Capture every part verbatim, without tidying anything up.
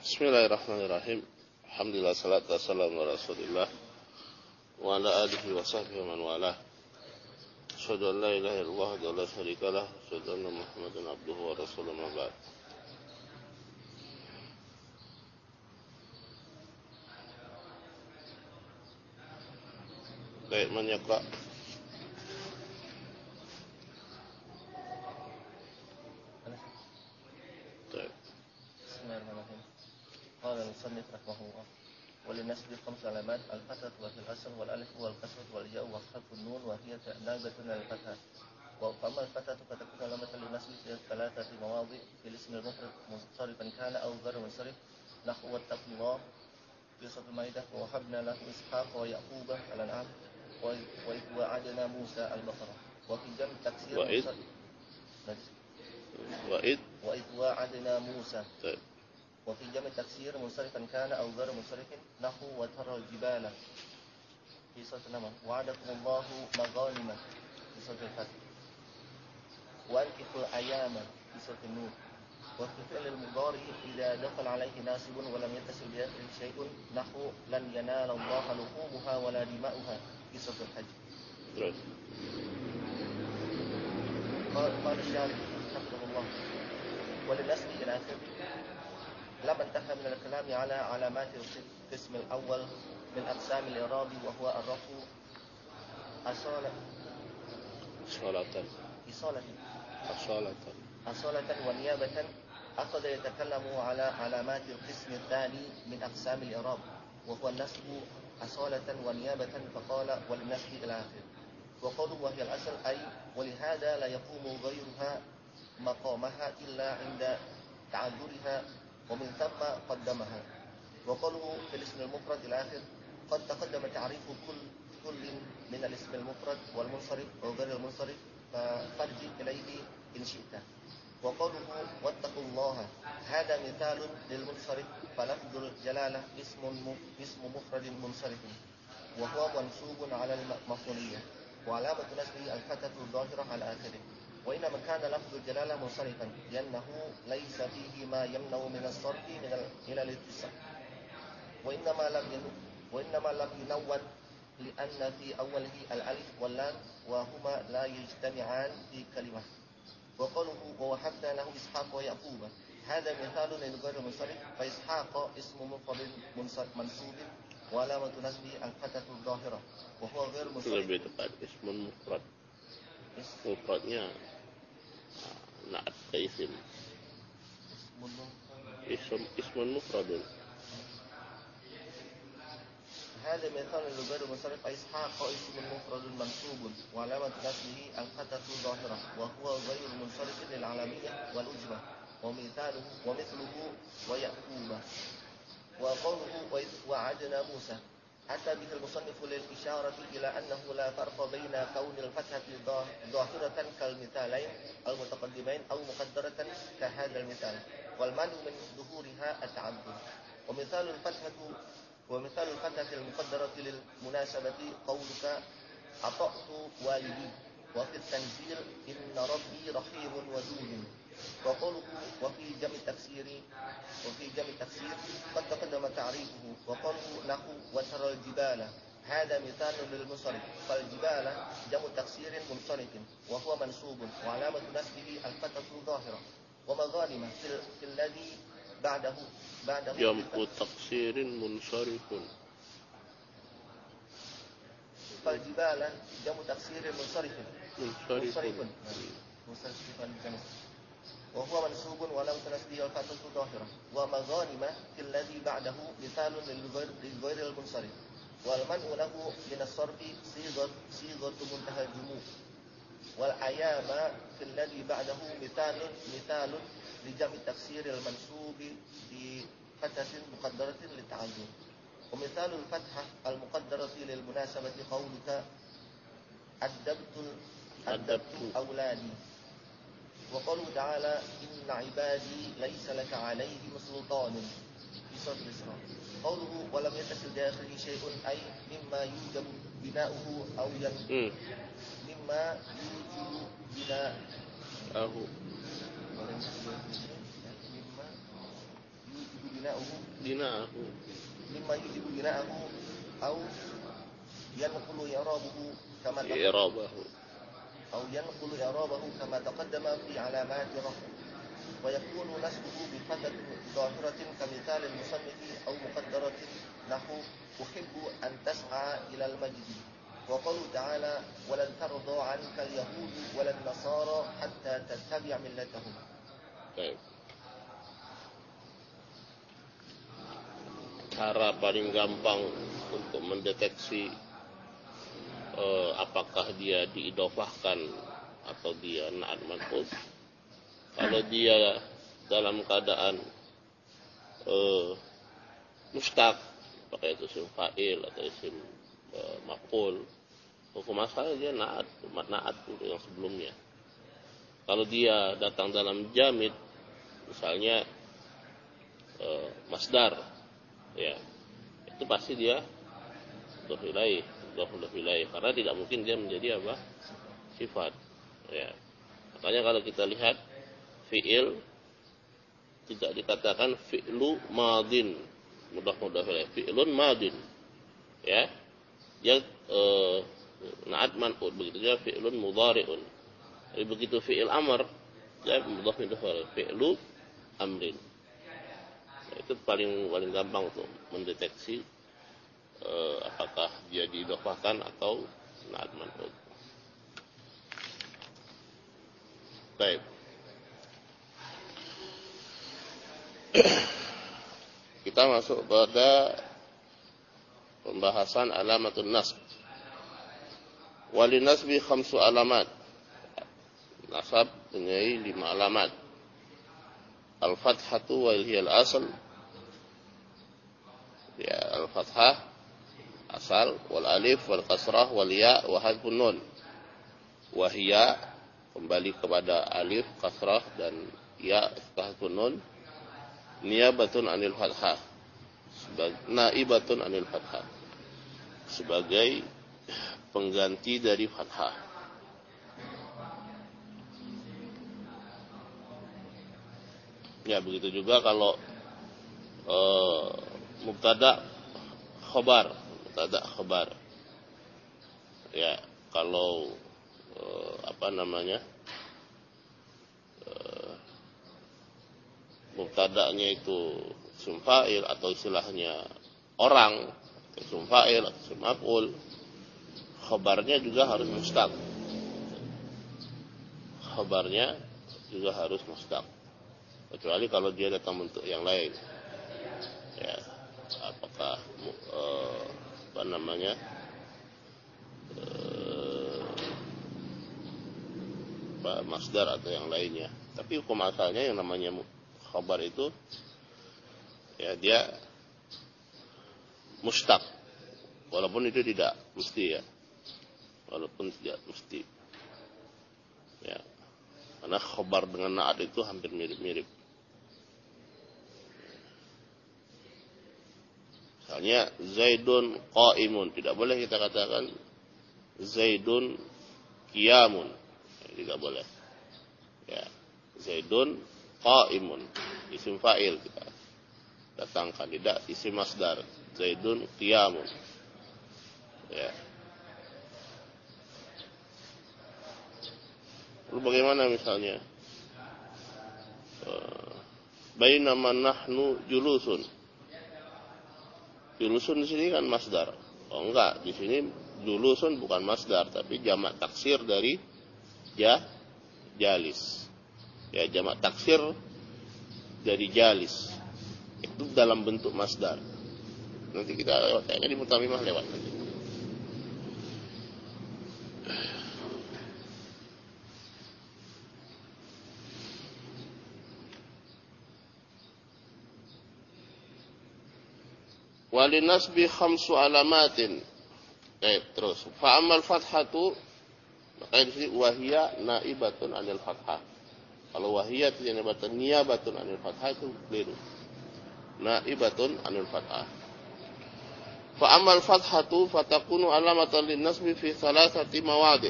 Bismillahirrahmanirrahim. Alhamdulillah, salatu wassalamu ala Rasulillah wa ala alihi wa sahbihi wa man walah. Asyhadu an la ilaha illallah wa la syarika lah, asyhadu anna Muhammadan abduhu wa rasuluhu, ma ba'd. Baik, man yaqra. Bismillahirrahmanirrahim. قال المصنف رحمه الله: وللنسب خمس علامات: الفتحة وفي الأصل، والألف والكسرة والياء وحرف النون، وهي نائبة عن الفتحة. وأما الفتحة فتكون علامة للنسب في ثلاثة مواضع: في الاسم المفرد منصرفا كان أو غير منصرف، نحو واتقوا الله في سورة المائدة، ووهبنا له إسحاق ويعقوب الأنعام، وإذ وعدنا موسى البقرة. وفي جمع تكسير وإذ وإذ وإذ وعدنا موسى. طيب. وفي جمع تكسير منصرفا كان أو غير منصرف، نحو وترى الجبال في سورة النمل، وعدكم الله مغانم في سورة الفتح، وأنكحوا الأيام في سورة النور. وفي فعل المضارع إذا دخل عليه ناسب ولم يتصل بآخره شيء، نحو لن ينال الله لحومها ولا دماؤها في سورة الحج. قال الشارح حفظه الله: وللنسب إلى آخره. لما انتهى من الكلام على علامات القسم الأول من أقسام الإعراب، وهو الرفع أصالة أصالة إصالة أصالة أصالة ونيابة، أخذ يتكلم على علامات القسم الثاني من أقسام الإعراب، وهو النسب أصالة ونيابة، فقال: وللنسب إلى آخره. وقالوا وهي الأصل، أي ولهذا لا يقوم غيرها مقامها إلا عند تعذرها، ومن ثم قدمها. وقالوا في الاسم المفرد الآخر قد تقدم تعريف كل كل من الاسم المفرد والمنصرف وغير المنصرف، فارجع إليه إن شئت. وقوله واتقوا الله هذا مثال للمنصرف، فلفظ الجلالة اسم اسم مفرد منصرف، وهو منصوب على المفعولية، وعلامة نسبه الفتحة الظاهرة على آخره. وإنما كان لفظ الجلالة منصرفا لأنه ليس فيه ما يمنع من الصرف إلى الاتصال، وإنما لم وإنما لم ينون لأن في أوله الألف واللام، وهما لا يجتمعان في كلمة. وقوله ووهبنا له إسحاق ويعقوب هذا مثال لغير منصرف، فإسحاق اسم مفرد منصوب، وعلامة نسبه الفتحة الظاهرة، وهو غير منصرف. lebih tepat ismun mufrad. Mufradnya na'at ke isim. Ism ismun mufradun. هذا مثال لغير منصرف، إسحاق اسم مفرد منصوب، وعلامة نسبه الفتحة الظاهرة، وهو غير منصرف للعالمية والأجمة. ومثاله ومثله ويعقوب. وقوله وإذ وعدنا موسى أتى به المصنف للإشارة إلى أنه لا فرق بين كون الفتحة ظاهرة كالمثالين المتقدمين أو مقدرة كهذا المثال، والمانع من ظهورها التعذر. ومثال الفتحة ومثال الفتحة المقدرة للمناسبة قولك أطعت والدي، وفي التنزيل إن ربي رحيم ودود. وقوله وفي جمع التفسير وفي جمع التفسير قد تقدم تعريفه. وقوله نحو وترى الجبال هذا مثال للمنصرف، فالجبال جمع تفسير منصرف، وهو منصوب، وعلامة نسبه الفتحة الظاهرة. ومغانم في, في الذي بعده بعده جمع تقصير منصرف، فالجبال جمع تفسير منصرف منصرف منصرف وهو منصوب، ولم تنسبه الفتحة الظاهرة. ومغانم في الذي بعده مثال للغير المنصرف، والمنع له من الصرف صيغة صيغة منتهى الجموع. والأيام في الذي بعده مثال مثال لجمع التفسير المنصوب بفتحة مقدرة للتعذر. ومثال الفتحة المقدرة للمناسبة قولك أدبت أدبت أولادي. وقوله تعالى إن عبادي ليس لك عليهم سلطان في سورة الإسراء. قوله ولم يتصل بآخره شيء، أي مما يوجب بناؤه أو ين مما يوجب بناؤه مما يوجب بناؤه bina'ahu. Mimma yujibu bina'ahu au yanqulu i'rabuhu kama i'rabahu au yanqulu i'rabahu kama taqaddama fi alamati raf'i wa yakunu nasbuhu bi fatatin dhahiratin kamithal al-musannif au muqaddaratin nahu uhibbu an tas'a ila al-majdi wa qawlu ta'ala walan tarda 'anka al-yahud walan nasara hatta tattabi'a millatahum. Baik. Cara paling gampang untuk mendeteksi eh, apakah dia diidofahkan atau dia na'at manqus, kalau dia dalam keadaan eh, mustaq, apakah itu isim fa'il atau isim eh, maf'ul, hukum asalnya dia na'at, na'at untuk yang sebelumnya. Kalau dia datang dalam jamid, misalnya eh, masdar, ya, itu pasti dia mudhof ilaih, mudhof ilaih, karena tidak mungkin dia menjadi apa? Sifat. Ya. Makanya kalau kita lihat fi'il tidak dikatakan fi'lu madin, mudhof mudhof ilaih, fi'lun madin. Ya. Dia eh, na'at man'ut, begitu juga fi'lun mudhari'un. Jadi begitu fi'il amr, dia mudhof mudhof ilaih, fi'lu amrin. Itu paling paling gampang untuk mendeteksi eh, apakah dia diidofahkan atau na'at man'ut. Baik. Kita masuk pada pembahasan alamatun nasb. Walin nasbi khamsu alamat. Nasab punya lima alamat. Al-fathatu wa hiya al-asl. Ya, al-fathah asal, wal alif wal kasrah wal ya wa hadfun nun. Wa hiya kembali kepada alif, kasrah dan ya, hadfun nun. Niyabatun anil fathah. Sebagai naibatun anil fathah. Sebagai pengganti dari fathah. Ya, begitu juga kalau uh, mubtada khobar, mubtada khobar. Ya, kalau uh, apa namanya? Uh, mubtada'nya itu isim fa'il atau istilahnya orang, isim fa'il atau isim maf'ul, khobarnya juga harus mustaq. Khobarnya juga harus mustaq. Kecuali kalau dia datang bentuk yang lain, ya, apakah uh, apa namanya uh, apa, masdar atau yang lainnya. Tapi hukum asalnya yang namanya khabar itu, ya, dia mustaq, walaupun itu tidak mesti, ya, walaupun tidak mesti, ya, karena khabar dengan na'at itu hampir mirip-mirip. Misalnya Zaidun qa'imun, tidak boleh kita katakan Zaidun qiyamun, tidak boleh. Ya, Zaidun qa'imun, isim fa'il kita datangkan, tidak isim masdar. Zaidun qiyamun. Ya. Lalu bagaimana misalnya? Bainama nahnu julusun. Julusun di sini kan masdar. Oh enggak, di sini julusun bukan masdar, tapi jamak taksir dari ja, jalis. Ya, jamak taksir dari jalis. Itu dalam bentuk masdar. Nanti kita lewat, kayaknya di Mutamimah lewat nanti. Walin nasbi khamsu alamatin. Baik, terus. Fa amal fathatu, maka di sini wahia naibatun anil fathah. Kalau wahia itu naibatun niyabatun anil fathah itu keliru. Naibatun anil fathah. Fa amal fathatu fatakunu alamatan lin nasbi fi thalathati mawadi'.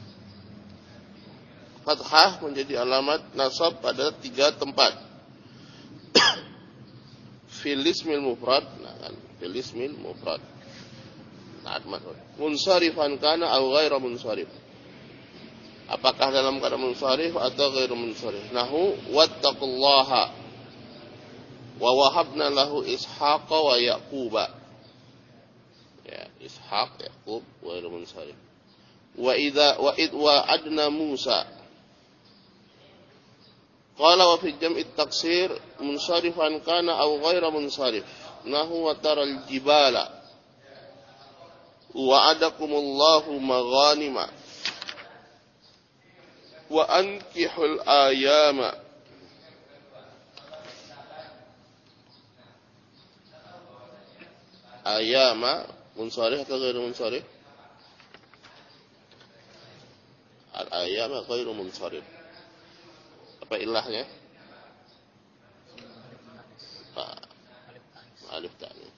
Fathah menjadi alamat nasab pada tiga tempat. fil ismil mufrad, nah kan, fil ismil mufrad. Nah, munsharifan kana aw ghairu munsharif. Apakah dalam keadaan munsharif atau ghairu munsharif? Nahu wattaqullaha wa wahabna lahu ishaqa wa yaquba. Ya, ishaq, yaqub, ghairu munsharif. Wa idza wa id wa adna Musa. Qala wa fi jam'i at-taksir munsharifan kana aw ghairu munsharif. Nahu wa taral jibala wa adakumullahu maghanima wa ankihul ayama ayama munsharif atau ghairu munsharif? Al ayama ghairu munsharif. Apa ilahnya? Nah, alif ta'nits.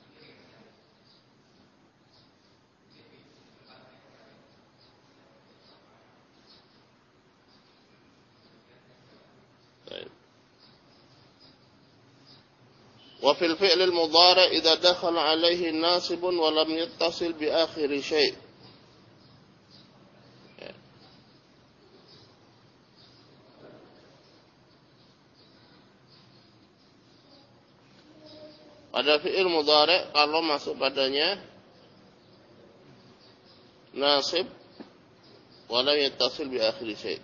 وفي الفعل المضارع إذا دخل عليه ناصب ولم يتصل بآخر شيء. Pada fi'il mudhari' kalau masuk padanya nasib walam yattasil bi akhir syai',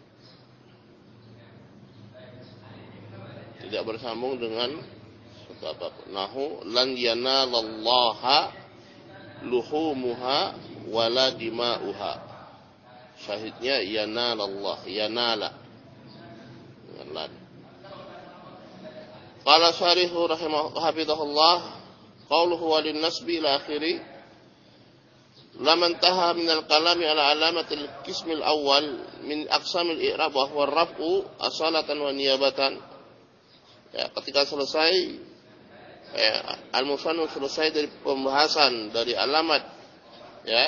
tidak bersambung dengan sesuatu apapun. Nahu lan yanalallaha luhumuha wala dima'uha. Syahidnya yanalallah, yanala dengan lan. Qala syarihu rahimahu hafizahullah qawluhu walin nasbi ila akhiri lam intaha min al-kalami ala alamatil qismil awal min aqsamil i'rab wa huwa ar-raf'u asalatan wa niyabatan. Ya, ketika selesai ya, al-musannif selesai dari pembahasan dari alamat ya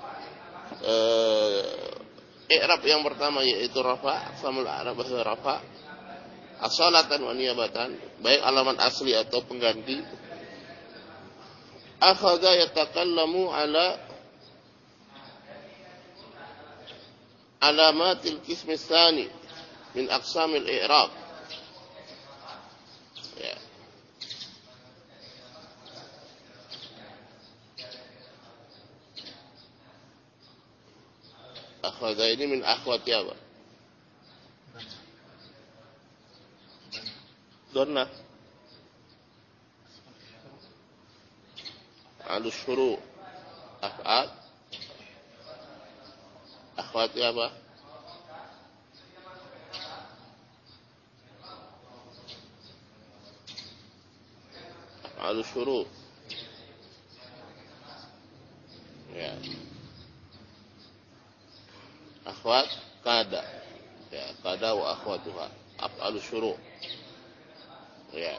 eh, i'rab yang pertama yaitu rafa, aqsamul i'rab wa rafa asalatan wa niyabatan, baik alamat asli atau pengganti. Akhadha yatakallamu ala alamatil qism tsani min aqsamil i'rab. Ya. Akhadha ini min akhwati apa? Donna alus syuru af'al akhwati apa? Alus syuru ya akhwat kada ya kada wa akhwatuha af'alus syuru ya.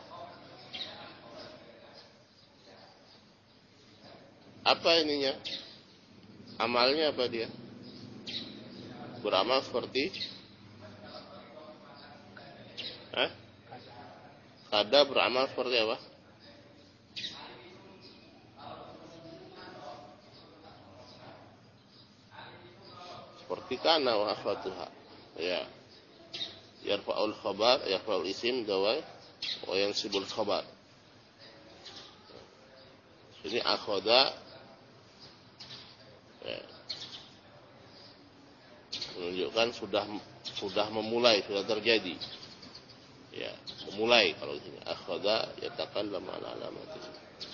Apa ininya? Amalnya apa dia? Beramal seperti eh? Kada beramal seperti apa? Seperti kana wa akhwatuha ya. Yarfa'ul khabar, yarfa'ul isim dawai wa yansibul khabar. Ini akhoda ya, menunjukkan sudah sudah memulai, sudah terjadi. Ya, memulai kalau ini akhoda yatakallamu ala alamatis.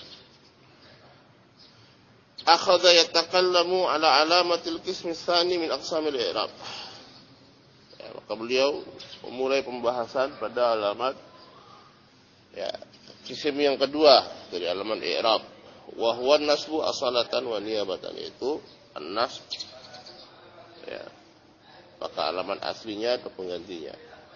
Akhoda yatakallamu ala alamatil qismi tsani min aqsamil i'rab. Ya, maka beliau memulai pembahasan pada alamat ya, kisim yang kedua dari alamat i'rab, wa huwa nasbu asalatan wa niyabatan, itu an-nasb ya, maka alamat aslinya atau penggantinya.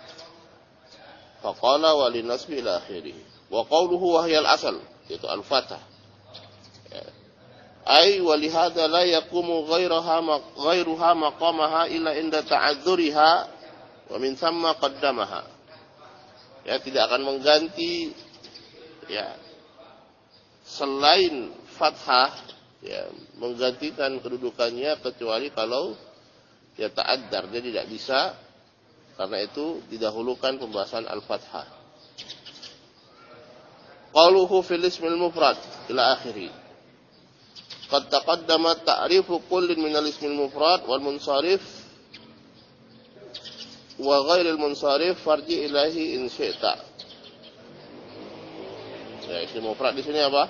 Faqala wa linasbi ila akhirih wa qawluhu wa hiya al-asal, itu al-fathah ya. Ay wa lihada la yaqumu ghairuha ghairuha maqamaha illa inda ta'adzuriha wa min thamma qaddamaha. Ya, tidak akan mengganti ya selain fathah ya menggantikan kedudukannya kecuali kalau ya ta'addar, dia tidak bisa, karena itu didahulukan pembahasan al-fathah. Qaluhu fil ismil mufrad ila akhirih. Qad taqaddama ta'rifu kullin minal ismil mufrad wal munsharif wa ghairil munsharif farji ilahi in syi'ta. Ya, isim mufrad di sini apa?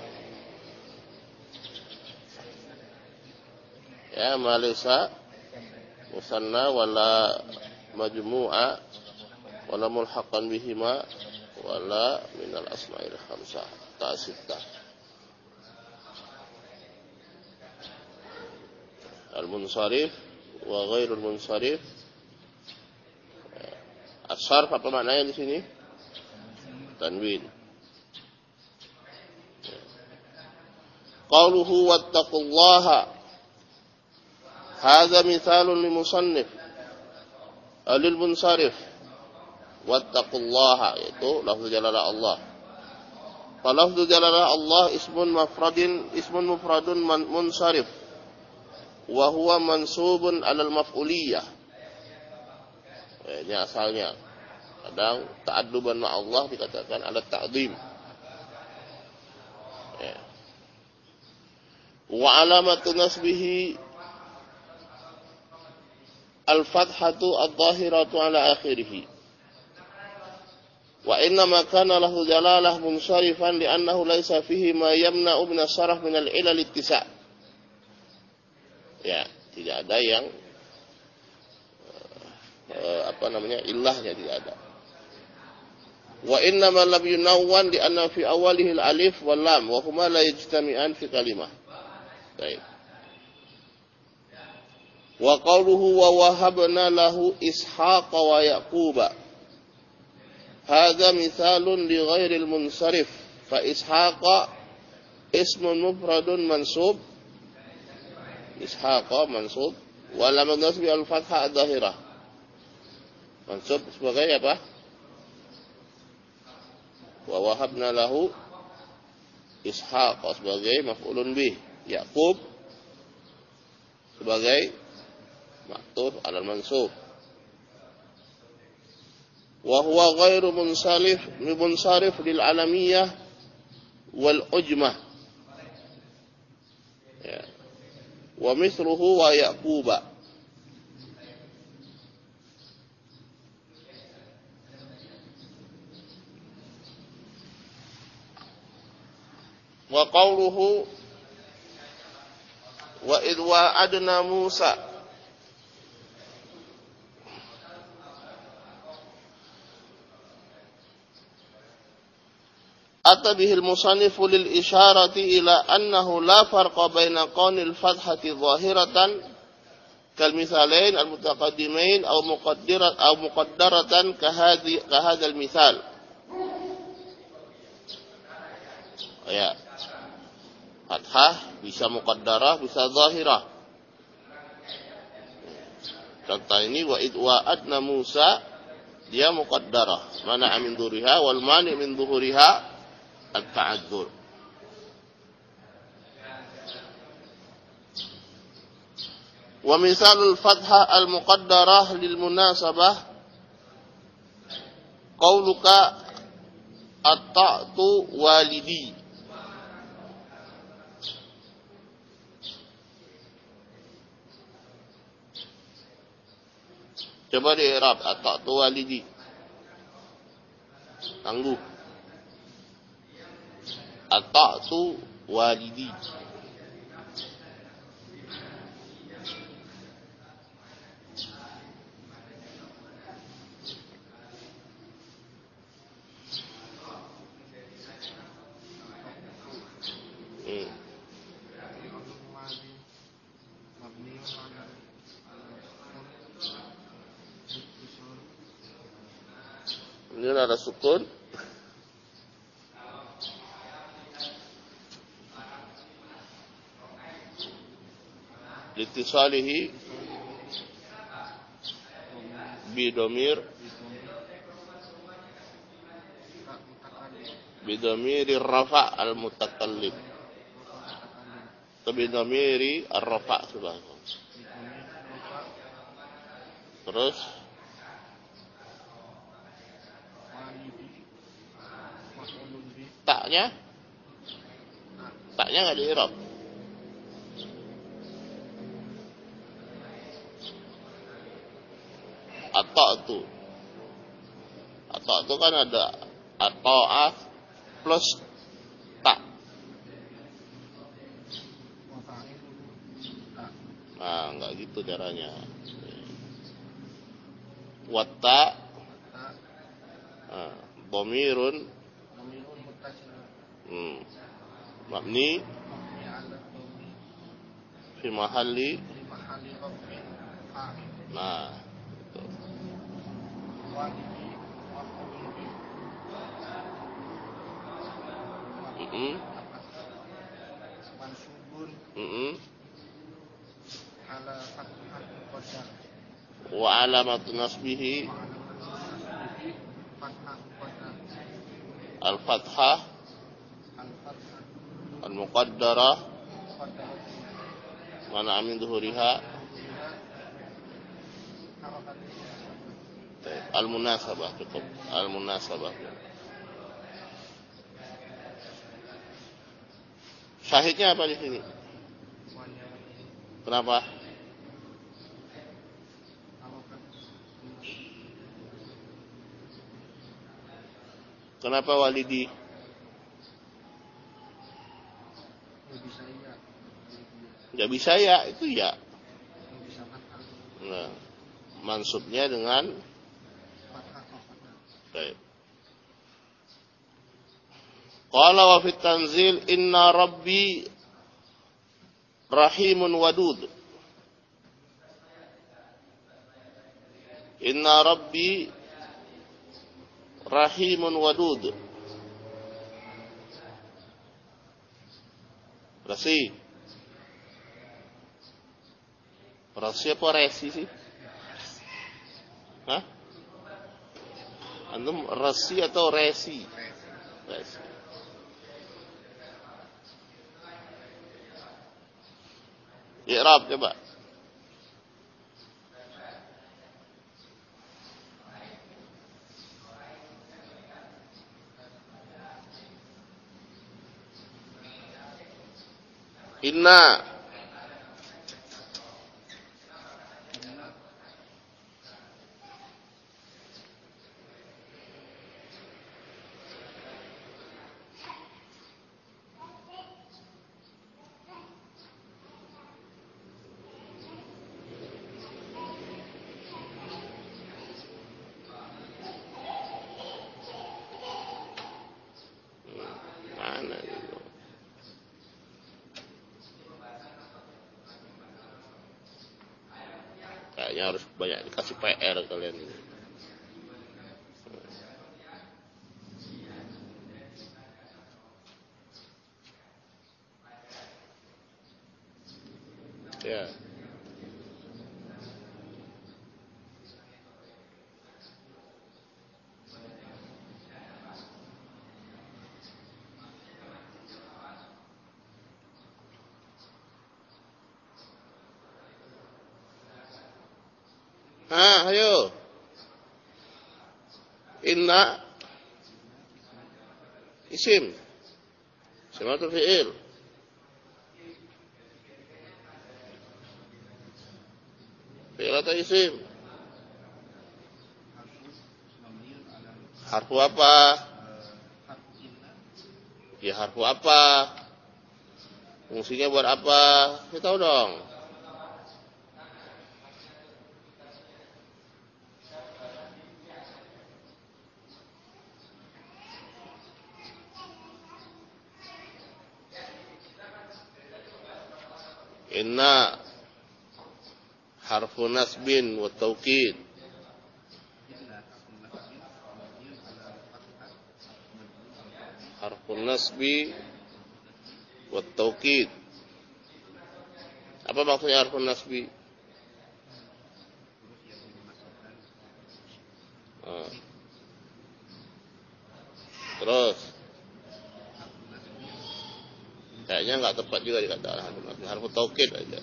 Ya, malisa musanna wala majmu'a wala mulhaqan bihima wala minal asma'il khamsah ta'sittah. Al-munsharif wa ghairul munsharif. As-sarf apa maknanya di sini? Tanwin. Qauluhu wattaqullaha. Hadza mithalun limusannif alil munsharif. Wattaqullaha itu lafzu jalalah Allah. Falafzu jalalah Allah ismun mufradin ismun mufradun munsharif wa huwa mansubun 'alal maf'uliyah. Ini asalnya. Kadang ta'adduban ma Allah dikatakan alat ta'zim. Ya. Wa alamatu nasbihi al-fathatu adh-dhahiratu ala akhirih. Wa inna ma kana lahu jalalah munsharifan li'annahu laysa fihi ma yamna'u min as-sarf min al-'ilal ittisa'. Ya, tidak ada yang uh, apa namanya illahnya tidak ada. Wa inna ma lam yunawwan li'anna fi awwalihi al-alif wal lam wa huma la yajtami'an fi kalimah. Baik. Wa qawluhu wa wahabna lahu ishaqa wa yaquba. Hadza mithalun li ghairil munsharif. Fa ishaqa ismun mufradun mansub. Ishaqa mansub wa lam nasbi al-fathah adh-dhahirah. Mansub sebagai apa? Wa wahabna lahu ishaqa sebagai maf'ulun bih. Yaqub sebagai maktuf alal mansub. Wa huwa ghairu munsarif munsarif lil alamiyah wal ujmah. Ya. Wa mithluhu wa yaquba. Wa qawluhu wa idh wa'adna Musa. Ata bihil musannifu lil isyarati ila annahu la farqa baina qawnil fathati zahiratan kal mithalain al mutaqaddimain aw muqaddirat aw muqaddaratan ka hadhi ka hadzal mithal. Ya. Fathah bisa muqaddarah, bisa zahirah. Contoh ini wa id wa'adna Musa, dia muqaddarah, mana min dhuriha wal mani min dhuhuriha at-ta'adzur. Wa misalul fathah al-muqaddarah lil munasabah qauluka at-ta'tu walidi. Coba di i'rab at-ta'tu walidi. Tangguh. At-ta'tu walidi. Hmm. Ini ada sukun. Litisalihi bidomir Bidhamiri rafa al-mutakallim. Atau bidhamiri ar-rafa subhanahu. Terus taknya taknya nggak di i'rab. Ata'tu Ata'tu kan ada ata'ah plus tak. Nah, nggak gitu caranya. Watta dhamirun hmm. mabni fi mahalli. Nah, gitu. Mm-mm. Mm-mm. Wa alamat nasbihi al-fathah al-muqaddarah mana amin zuhuriha al-munasabah. Cukup al-munasabah. Syahidnya apa di sini? Kenapa? Kenapa walidi? Gak bisa ya, itu ya. Nah, mansubnya dengan baik. Qala wa fit tanzil inna rabbi rahimun wadud. Inna rabbi rahimun wadud. Rasi. Rasi apa resi sih? Hah? Antum rasi atau resi? Resi. I'rab coba. Inna mana itu? Kayaknya harus banyak dikasih P R kalian ini. Ya. Hah, ayo. Inna isim. Isim atau fi'il? Fi'il atau isim? Harfu apa? Ya harfu apa? Fungsinya buat apa? Kita tahu dong. Inna harfu nasbin wa taukid. Harfu nasbi wa taukid. Apa maksudnya harfu nasbi? Ah. Terus Kayaknya nggak tepat juga dikatakan harfu nasbi, harfu taukid aja.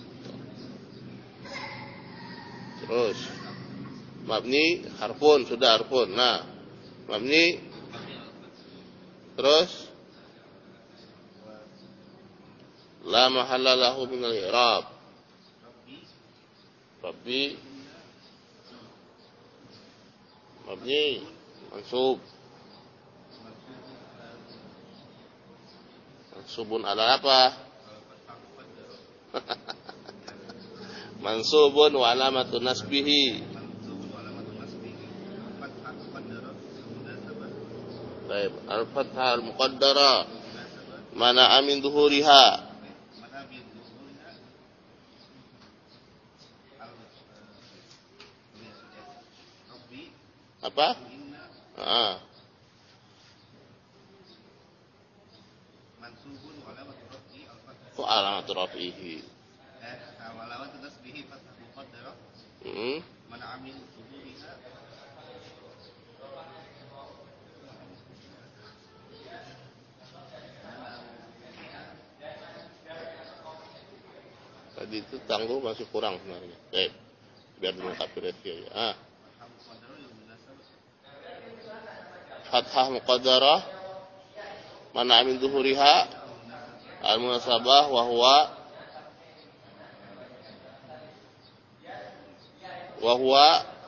Terus mabni harfun, sudah harfun. Nah, mabni terus la mahalla lahu min al-i'rab. Rabbi mabni mansub. Mansubun ala apa? Mansubun wa alamatun nasbihi. Baik, al-fathah al-muqaddara mana amin zuhuriha. Apa? Ah. Mansubun wa alamatun rafihi al-fathah. Wa alamatun rafihi. Eh, wa alamatun nasbihi fathah muqaddara. Hmm. Man amin zuhuriha. Tadi itu tangguh masih kurang sebenarnya. Baik. Biar dilengkapi review ya. Ah. Fathah muqaddarah mana min zuhuriha al-munasabah wa huwa wa huwa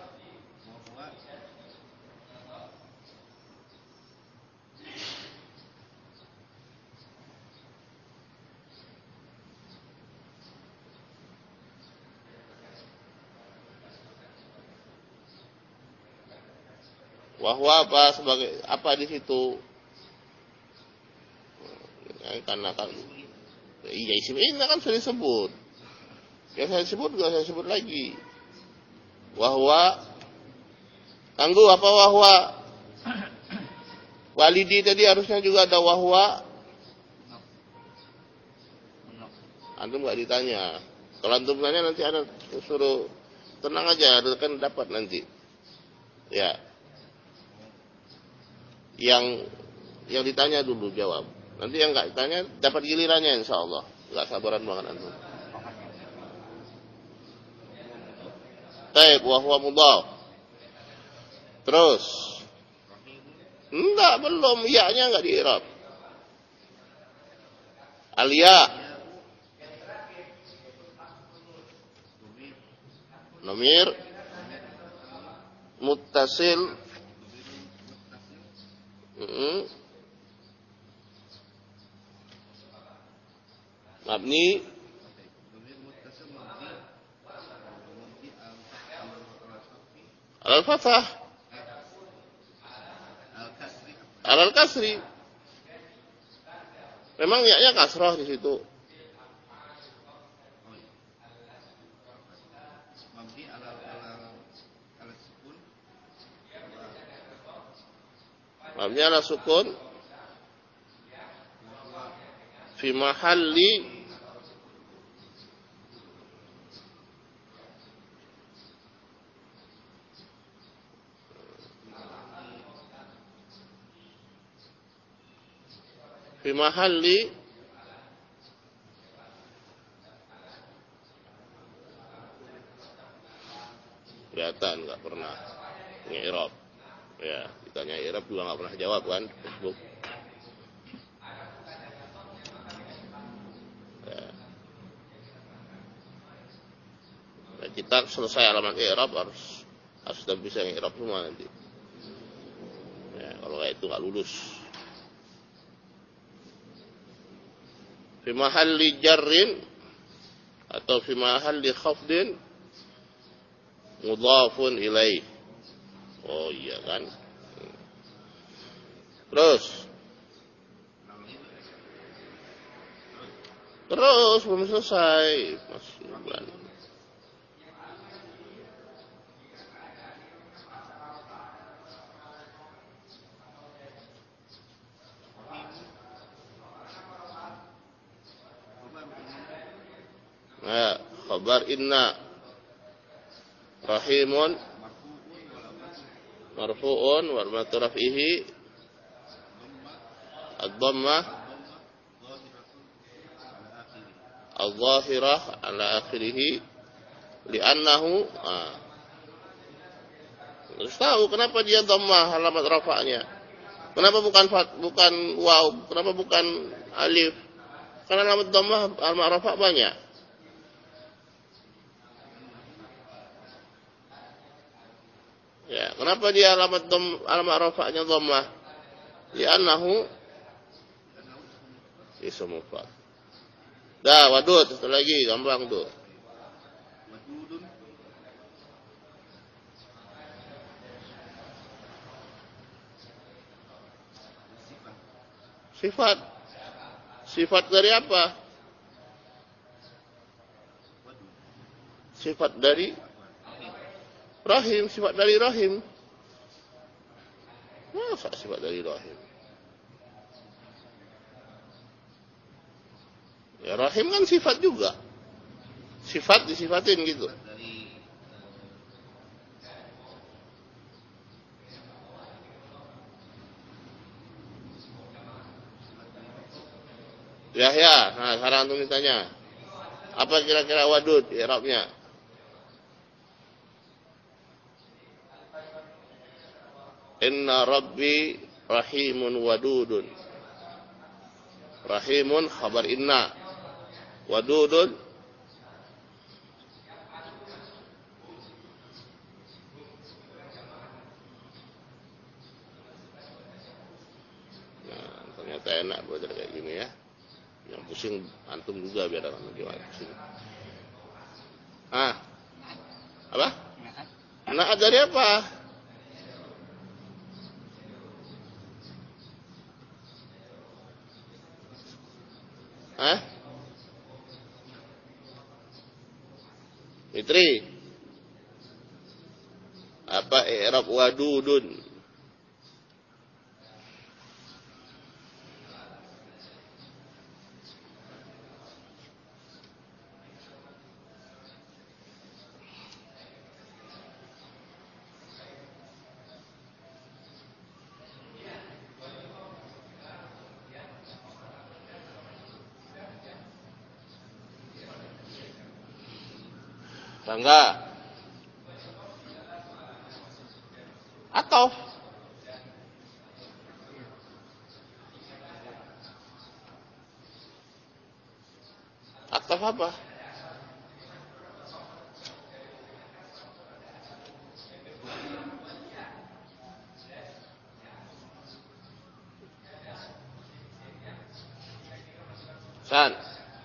Wahwa apa sebagai apa di situ? Karena kan iya isim ini kan sudah disebut. Ya saya sebut gak saya sebut lagi. Wahwa tangguh apa wahwa? Walidi tadi harusnya juga ada wahwa. Antum nggak ditanya. Kalau antum tanya nanti ada suruh tenang aja, kan dapat nanti. Ya. Yang yang ditanya dulu jawab. Nanti yang nggak ditanya dapat gilirannya insya Allah. Nggak sabaran banget antum. Taib wa huwa mudhaf. Terus. Enggak, belum. Ya-nya nggak di-i'rab. Al-ya. Nomir muttasil. Hmm. Mabni al-fathah al-kasri. Memang ya-nya kasrah di situ. Mabni ala sukun fi mahalli fi mahalli kelihatan nggak pernah nge-i'rab. Ya, ditanya i'rab juga nggak pernah jawab kan Facebook. Ya. Nah, kita selesai alamat i'rab harus harus sudah bisa nge-i'rab semua nanti. Ya, kalau kayak itu nggak lulus. Fi mahalli jarrin atau fi mahalli khafdin mudhafun ilaih. Oh iya kan. Terus. Terus belum selesai. Masih bulan. Nah, khabar inna rahimun marfu'un wal maturafihi ad-dhammah al-zahirah ala akhirih li'annahu ah. Harus tahu kenapa dia dhammah alamat rafa'nya. Kenapa bukan fat, bukan waw, kenapa bukan alif? Karena alamat dhammah alamat rafa' banyak. Ya, kenapa dia alamat dham, alamat rafa'nya dhammah? Li'annahu ism mufrad. Dah, wadud, satu lagi, gampang tuh. Sifat. Sifat dari apa? Sifat dari rahim. Sifat dari rahim. Masa sifat dari rahim? Ya rahim kan sifat juga. Sifat disifatin gitu. Yahya, nah sekarang antum ditanya, apa kira-kira wadud i'rabnya? Inna rabbi rahimun wadudun. Rahimun khabar inna. Wadudun nah, ternyata enak belajar kayak gini ya. Yang pusing antum juga biar antum gimana pusing. Ah, apa? Naat dari apa? Hah? Fitri. Apa i'rab wadudun? Bangga. Atau atau apa? San.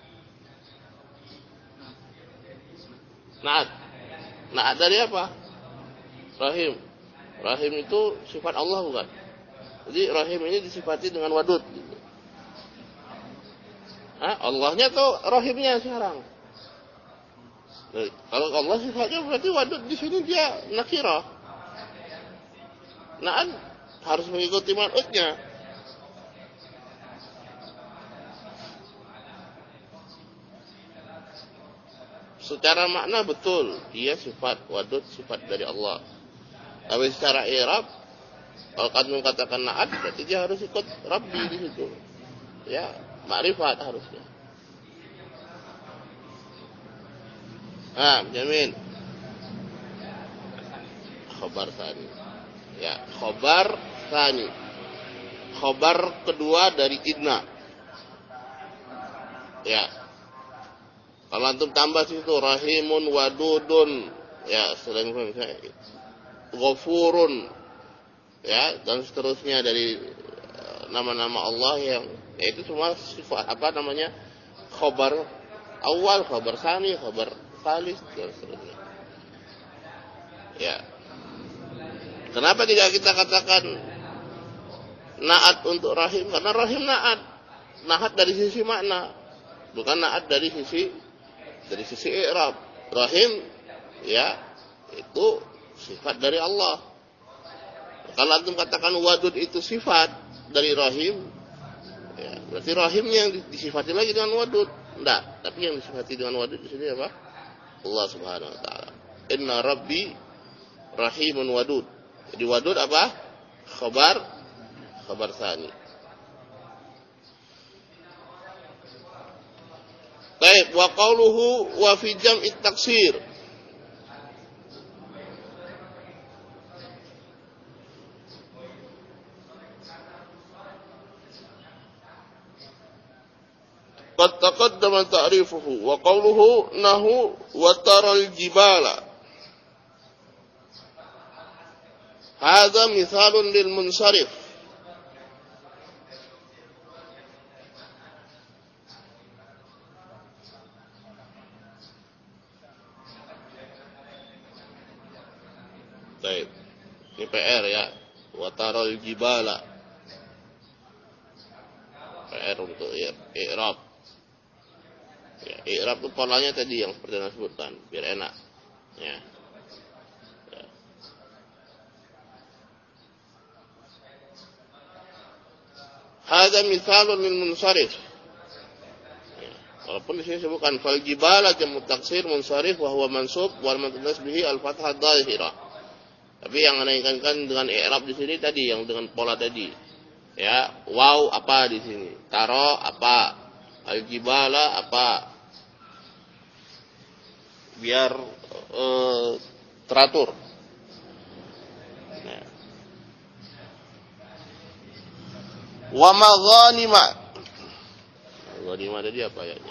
Naat. Naat dari apa? Rahim. Rahim itu sifat Allah bukan? Jadi rahim ini disifati dengan wadud. Hah? Allahnya atau rahimnya sekarang? Nah, kalau Allah sifatnya berarti wadud di sini dia nakirah. Naat harus mengikuti man'utnya. Secara makna betul, dia sifat wadud, sifat dari Allah. Tapi secara i'rab, kalau kamu katakan na'at, berarti dia harus ikut Rabbi di situ. Ya, makrifat harusnya. Nah, jamin. Khobar tsani. Ya, khobar tsani. Khobar kedua dari inna. Ya. Kalau antum tambah situ rahimun wadudun, ya selain misalnya ghafurun, ya dan seterusnya dari nama-nama Allah yang ya itu semua sifat apa namanya khabar awal, khabar tsani, khabar tsalis dan seterusnya. Ya. Kenapa tidak kita katakan naat untuk rahim? Karena rahim naat, naat dari sisi makna, bukan naat dari sisi dari sisi i'rab. Rahim ya itu sifat dari Allah. Kalau antum katakan wadud itu sifat dari rahim, ya, berarti rahimnya yang disifati lagi dengan wadud. Enggak, tapi yang disifati dengan wadud di sini apa? Allah Subhanahu wa taala. Inna rabbi rahimun wadud. Jadi wadud apa? Khabar khabar tsani. Baik. Baik, wa qawluhu wa fi jam'i taksir. Qad taqaddama ta'rifuhu wa qawluhu nahu wa taral jibala. Hadza mithalun lil munsarif. Baik. Ini P R ya. Wa taral jibala. P R untuk i'rab. Ya, i'rab itu polanya tadi yang seperti yang disebutkan, biar enak. Ya. Ya. Hadza mithalun lil munsarif. Ya. Walaupun di sini disebutkan fal jibala jamu taksir munsarif wa huwa mansub wal mutanas bihi al fathah dhahirah. Tapi yang anainkan dengan i'rab di sini tadi yang dengan pola tadi. Ya, waw apa di sini? Taro apa? Al-jibala apa? Biar e, teratur. Nah. Wa maghanima. Maghanima tadi apa ayatnya?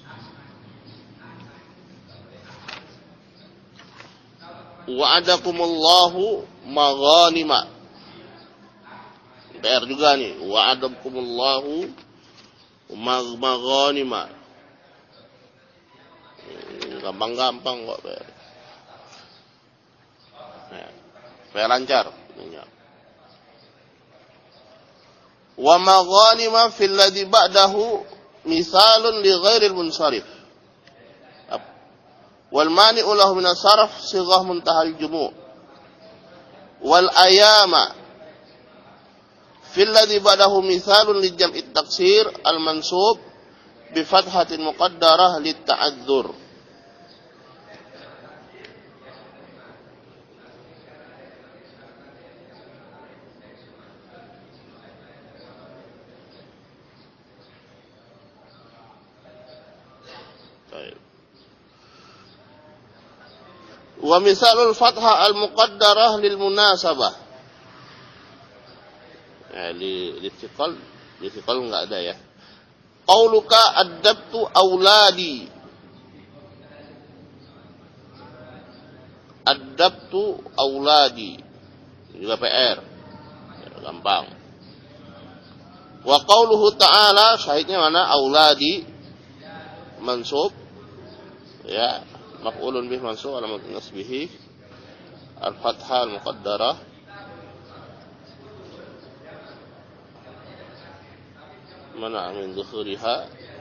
Wa'adakumullahu maghanima. P R juga nih. Wa'adakumullahu maghanima. Gampang-gampang kok P R. Nah, P R lancar. Wa maghanima fil ladzi ba'dahu misalun li ghairil munsarif. Wal mani'u lahu min as-sarf sighah muntahal jumu'. Wal ayama fil ladzi ba'dahu misalun li jam'i taksir al mansub bi fathatin muqaddarah lit ta'adzur. Wa misalul fathah al-muqaddarah lil munasabah. Ya, di di istiqal, di istiqal enggak ada ya. Qauluka addabtu auladi. Addabtu auladi. Juga P R. Ya, gampang. Wa qauluhu ta'ala, syahidnya mana? Auladi mansub. Ya. Maf'ulun bih mansub alamat nasbihi al-fathah al-muqaddarah mana min dhuhuriha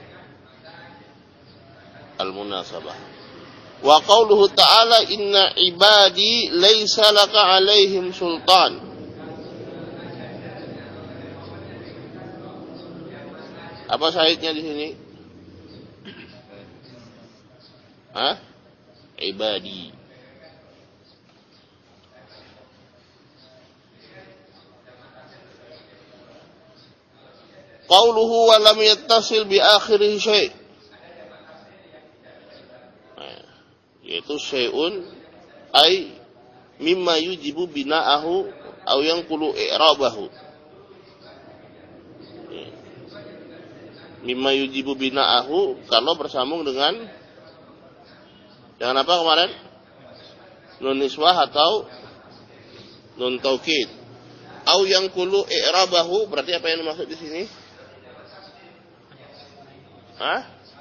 al-munasabah. Wa qauluhu ta'ala inna ibadi laysa laka alaihim sultan. Apa syahidnya di sini? Hah? Ibadi. Qauluhu wa lam yattasil bi akhirih syai'. Nah, yaitu syai'un ay mimma yujibu bina'ahu aw yanqulu i'rabahu. Mimma yujibu bina'ahu kalau bersambung dengan dengan apa kemarin? Nun niswah atau nun taukid. Au yang kulu i'rabahu, berarti apa yang dimaksud di sini? Hah?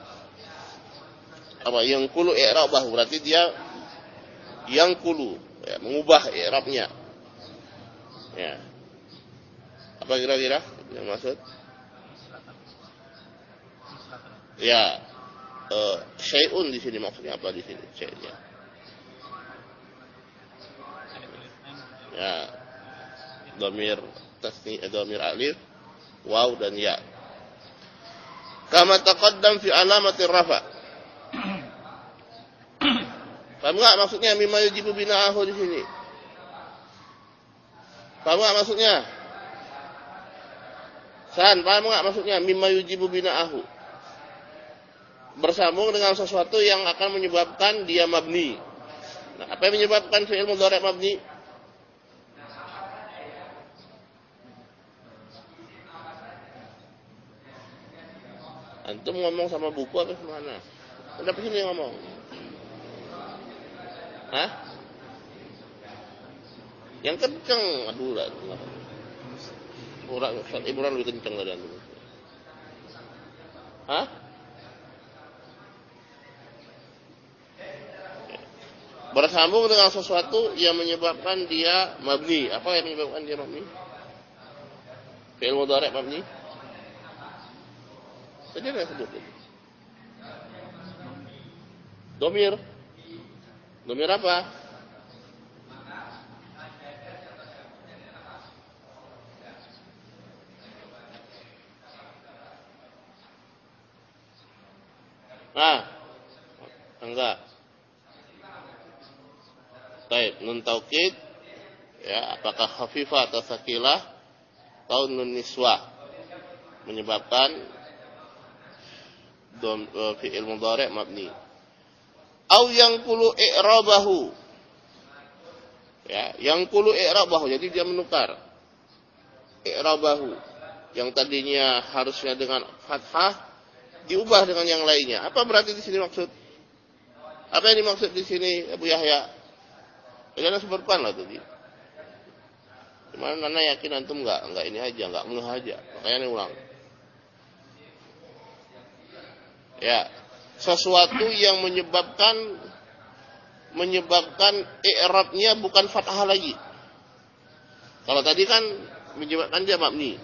Apa yang kulu i'rabahu? Berarti dia yang kulu, ya, mengubah i'rabnya. Ya. Apa kira-kira yang maksud? Ya. Uh, syai'un di sini maksudnya apa di sini? Syai'nya. Ya. Dhamir tasni, dhamir alif, waw dan ya. Kama taqaddam fi alamatir rafa. Paham enggak maksudnya mimma yujibu bina'ahu di sini? Paham enggak maksudnya? San, paham enggak maksudnya mimma yujibu bina'ahu? bersambung dengan sesuatu yang akan menyebabkan dia mabni. Nah, apa yang menyebabkan fi'il mudhari' mabni? Antum ngomong sama buku apa semana? Kenapa sini ngomong? Hah? Yang kenceng, aduh lah. Kurang, Ustaz Imran lebih kenceng dari antum. Hah? Bersambung dengan sesuatu yang menyebabkan dia mabni. Apa yang menyebabkan dia mabni? Fi'il mudhari' mabni. Tadi ada sebut. Domir. Domir apa? Ah, enggak. Baik, nun taukid, ya, apakah khafifah atau sakilah, atau nun niswah, menyebabkan dom, uh, fi'il mudhari' mabni. Au yang kulu i'rabahu, ya, yang kulu i'rabahu, jadi dia menukar i'rabahu, yang tadinya harusnya dengan fathah diubah dengan yang lainnya. Apa berarti di sini maksud? Apa yang dimaksud di sini Abu Yahya? Jangan seberpan lah tadi. Cuman Nana yakin antum enggak, enggak ini aja, enggak ngeh aja. Makanya ini ulang. Ya, sesuatu yang menyebabkan menyebabkan i'rabnya bukan fathah lagi. Kalau tadi kan menyebabkan dia mabni.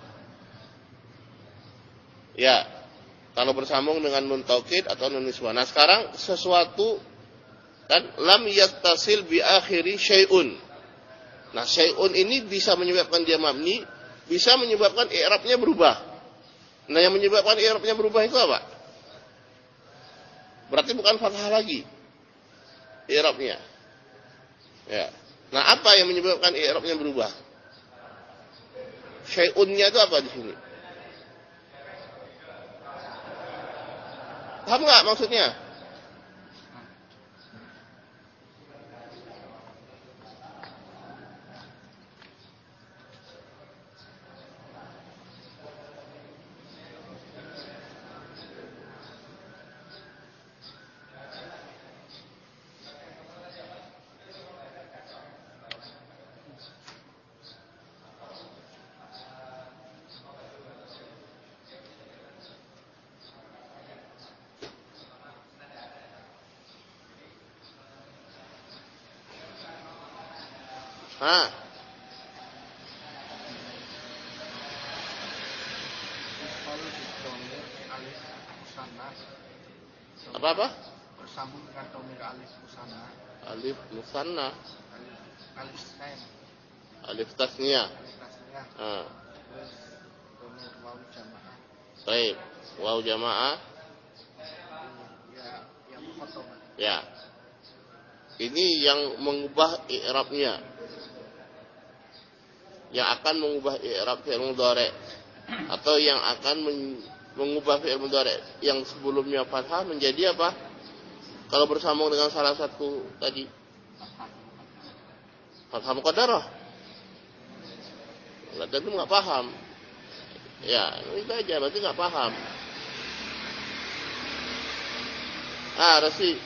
Ya, kalau bersambung dengan nun taukid atau nun niswah. Nah, sekarang sesuatu kan lam yattasil bi akhiri syai'un. Nah, syai'un ini bisa menyebabkan dia mabni, bisa menyebabkan i'rabnya berubah. Nah, yang menyebabkan i'rabnya berubah itu apa? Berarti bukan fathah lagi i'rabnya. Ya. Nah, apa yang menyebabkan i'rabnya berubah? Syai'unnya itu apa di sini? Paham nggak maksudnya? Hah? Apa-apa? Bersambung dengan domir alif musanna. Alif musanna. Alif tasnya. Alif tasnya. Ah. Terus domir waw jamaah. Baik. Waw jamaah. Ya, yang potong. Ya. Ini yang mengubah i'rabnya. Yang akan mengubah i'rab fi'il mudhari' atau yang akan men- mengubah fi'il mudhari' yang sebelumnya fathah menjadi apa? Kalau bersambung dengan salah satu tadi fathah muqaddarah. Lah tadi enggak paham. Ya, itu aja berarti enggak paham. Ah, Rasi.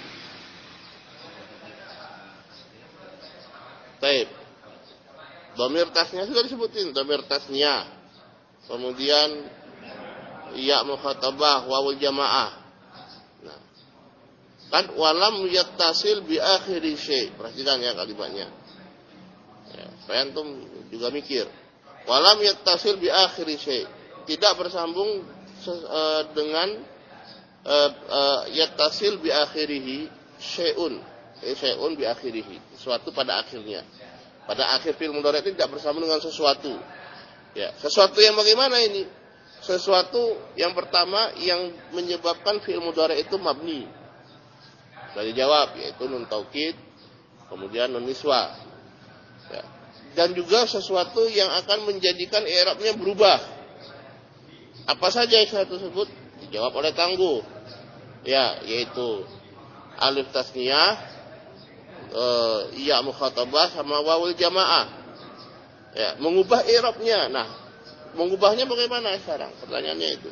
Baik. Dhamir tasnya sudah disebutin, dhamir tasnya. Kemudian ya mukhatabah wawul jamaah. Nah, kan walam yattasil bi akhiri syai'. Perhatikan ya kalimatnya. Ya, supaya antum juga mikir. Walam yattasil bi akhiri syai'. Tidak bersambung uh, dengan uh, uh, yattasil bi akhirihi syai'un. Eh, syai'un bi akhirihi. Sesuatu pada akhirnya. Pada akhir fi'il mudhari' itu tidak bersambung dengan sesuatu. Ya, sesuatu yang bagaimana ini? Sesuatu yang pertama yang menyebabkan fi'il mudhari' itu mabni. Sudah dijawab, yaitu nun taukid, kemudian nun niswah. Ya. Dan juga sesuatu yang akan menjadikan i'rabnya berubah. Apa saja yang saya tersebut? Dijawab oleh Tangguh. Ya, yaitu alif tasniyah, e, ya mukhatabah sama wawul jamaah. Ya, mengubah i'rabnya. Nah, mengubahnya bagaimana sekarang? Pertanyaannya itu.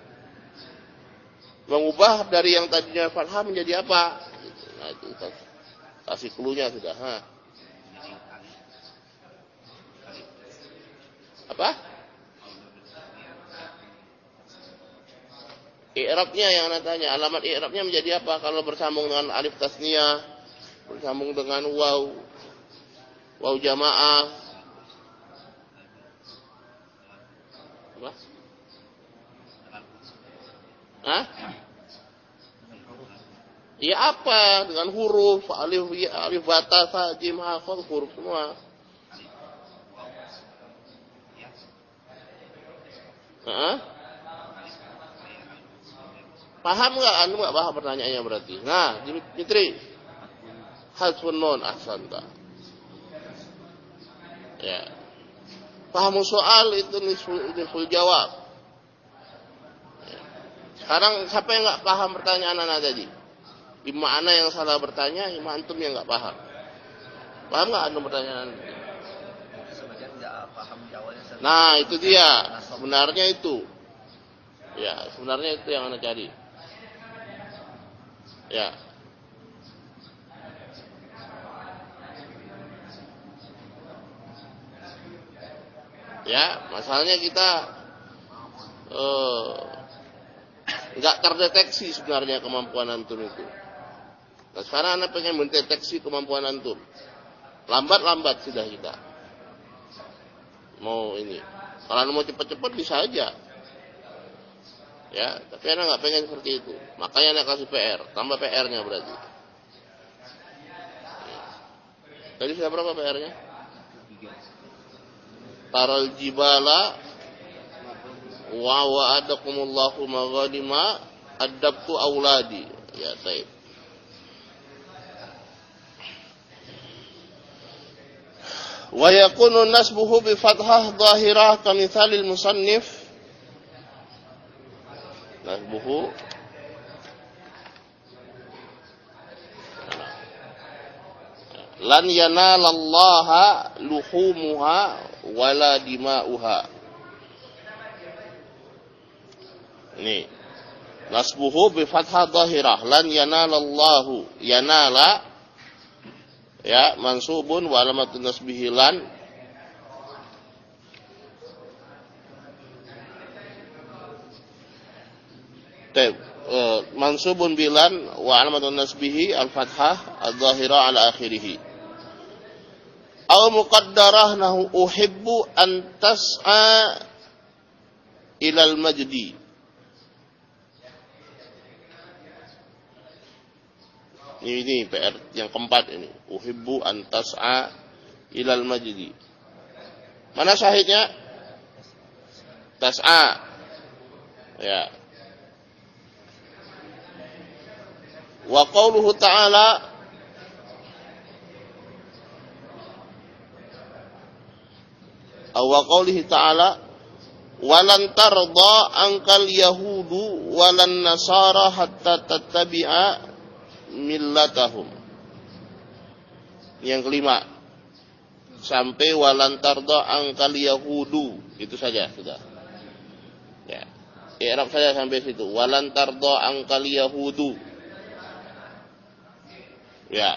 Mengubah dari yang tadinya fathah menjadi apa? Nah, itu kasih clue-nya sudah. Ha. Apa? I'rabnya yang natanya, alamat i'rabnya menjadi apa kalau bersambung dengan alif tasniyah, bersambung dengan waw, waw jamaah. Apa? Hah? Ya apa? Dengan huruf alif, ya, alif bata, fa, jim, ha, kha, huruf semua. Hah? Paham nggak? Anu nggak paham pertanyaannya berarti. Nah, Dimitri, hadfun nun ahsanta. Ya. Paham soal itu nisful jawab. Ya. Sekarang siapa yang nggak paham pertanyaan anak tadi? Ima ana yang salah bertanya, ima antum yang nggak paham. Paham nggak antum pertanyaan? Sebagian nggak paham jawabnya. Nah, itu dia. Sebenarnya itu. Ya, sebenarnya itu yang anak cari. Ya. Ya, masalahnya kita nggak eh, terdeteksi sebenarnya kemampuan antum itu. Nah, sekarang anak pengen mendeteksi kemampuan antum. Lambat-lambat sudah kita. Mau ini. Kalau mau cepat-cepat bisa aja. Ya, tapi anak nggak pengen seperti itu. Makanya anak kasih P R, tambah P R-nya berarti. Ya. Tadi sudah berapa P R-nya? Taral jibala wa wa'adakumullahu maghanima adabtu auladi. Ya, baik. Wa yakunu nasbuhu bi fathah dhahirah kamithalil musannif. Nasbuhu lan yanalallaha luhumuha wala dima'uha. Ini nasbuhu bi fathah dhahirah lan yanalallahu yanala ya mansubun wa alamatun nasbihi lan Taib, uh, mansubun bilan wa alamatun nasbihi al-fathah al-zahira ala akhirih. Aw muqaddarah nahu uhibbu an tas'a ilal majdi. Ini, ini P R yang keempat ini. Uhibbu an tas'a ilal majdi. Mana syahidnya? Tas'a. Ya. Wa qauluhu ta'ala wa qaulihi ta'ala walan tarda ankal yahudu walan nasara hatta tattabi'a millatahum. Yang kelima sampai walan tarda ankal yahudu, itu saja sudah. Ya. I'rab saja sampai situ. Walan tarda ankal yahudu. Ya.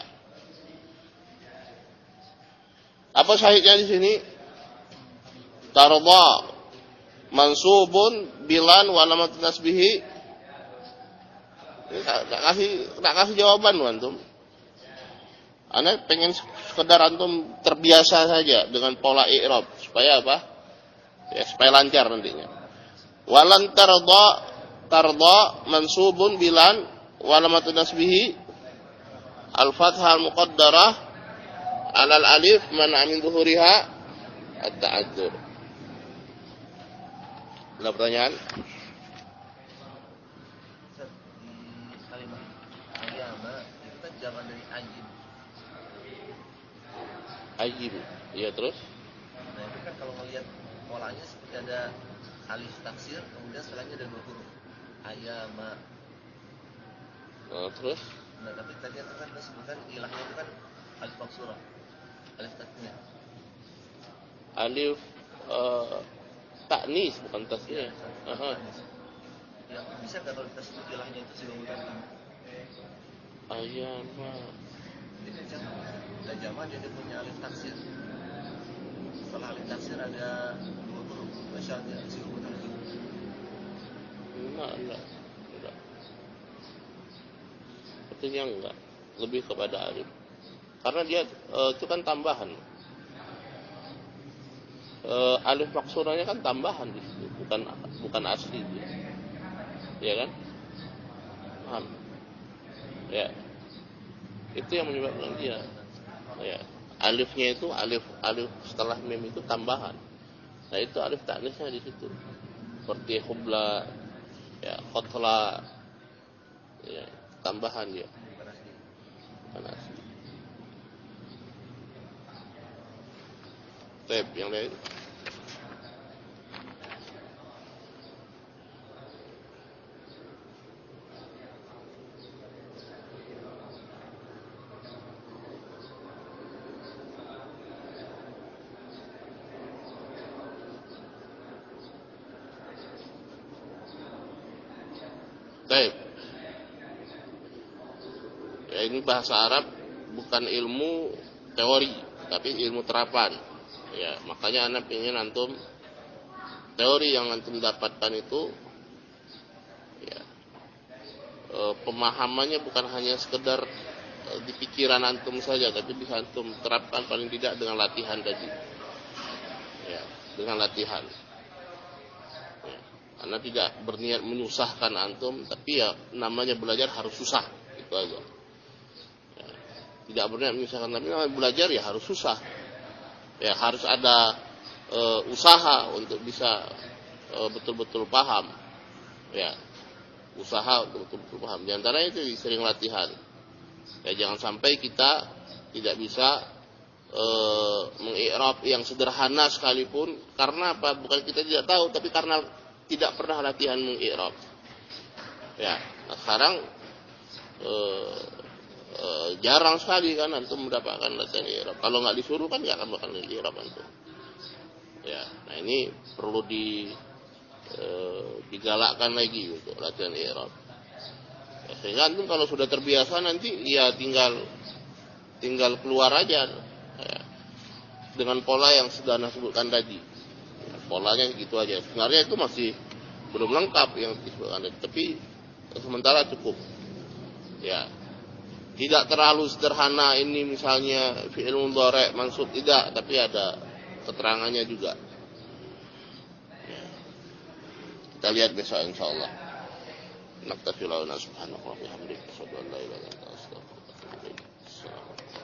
Apa syahidnya di sini? Tarda mansubun bilan wa alamat nasbihi. Tak kasih tak kasih jawaban antum. Ana pengen sekedar antum terbiasa saja dengan pola i'rab supaya apa? Ya, supaya lancar nantinya. Walan tarda tarda mansubun bilan wa alamat nasbihi al-fathah al-muqaddarah alal alif mana min zuhuriha at-ta'adzur. Ada pertanyaan? Di kalimat ayyama itu kan zaman dari ajib. Ajib. Iya, terus? Nah, itu kan kalau melihat polanya seperti ada alif taksir, kemudian setelahnya ada dua huruf. Ayyama. Nah, terus Nah, tapi tadi itu kan disebutkan ilahnya itu kan alif maksurah, alif tasniah. alif uh, taknis bukan tasnya. Aha. Ya, bisa nggak kalau kita sebut ilahnya itu sebagai mutakallim? Ayama. Jadi dan jamaah dia punya alif taksir. Setelah alif taksir ada dua huruf, masyaallah sebagai mutakallim. Enggak, enggak, enggak. Sepertinya enggak. Lebih kepada alif. Karena dia uh, itu kan tambahan. Uh, alif maksuranya kan tambahan di situ, bukan bukan asli dia. Ya kan? Paham? Ya. Itu yang menyebabkan dia. Ya. Alifnya itu alif alif setelah mim itu tambahan. Nah, itu alif taknisnya di situ. Seperti hubla, ya, khotla. Ya, tambahan dia. Bukan asli. Tab yang lain. Baik. Ya, ini bahasa Arab bukan ilmu teori, tapi ilmu terapan. Ya, makanya anak ingin antum teori yang antum dapatkan itu ya, e, pemahamannya bukan hanya sekedar e, di pikiran antum saja, tapi bisa antum terapkan paling tidak dengan latihan tadi. Ya, dengan latihan. Ya, karena tidak berniat menyusahkan antum, tapi ya namanya belajar harus susah, itu aja. Ya, tidak berniat menyusahkan, tapi namanya belajar ya harus susah. Ya, harus ada e, usaha untuk bisa e, betul-betul paham. Ya, usaha untuk betul-betul paham. Di antaranya itu sering latihan. Ya, jangan sampai kita tidak bisa e, mengi'rab yang sederhana sekalipun. Karena apa? Bukan kita tidak tahu, tapi karena tidak pernah latihan mengi'rab. Ya, nah sekarang e, e, jarang sekali kan antum mendapatkan latihan i'rab. Kalau nggak disuruh kan nggak akan bakal i'rab antum. Ya, nah ini perlu di e, digalakkan lagi untuk latihan i'rab. Ya, sehingga antum kalau sudah terbiasa nanti ya tinggal tinggal keluar aja ya, dengan pola yang sudah anda sebutkan tadi. Ya, polanya gitu aja. Sebenarnya itu masih belum lengkap yang disebutkan tadi, tapi sementara cukup. Ya. Tidak terlalu sederhana ini misalnya fi'il mudhari' mansub, tidak, tapi ada keterangannya juga. Ya. Kita lihat besok insyaallah. Naktafi lana subhanahu wa bihamdihi asyhadu an la ilaha illa anta astaghfiruka wa atubu ilaik.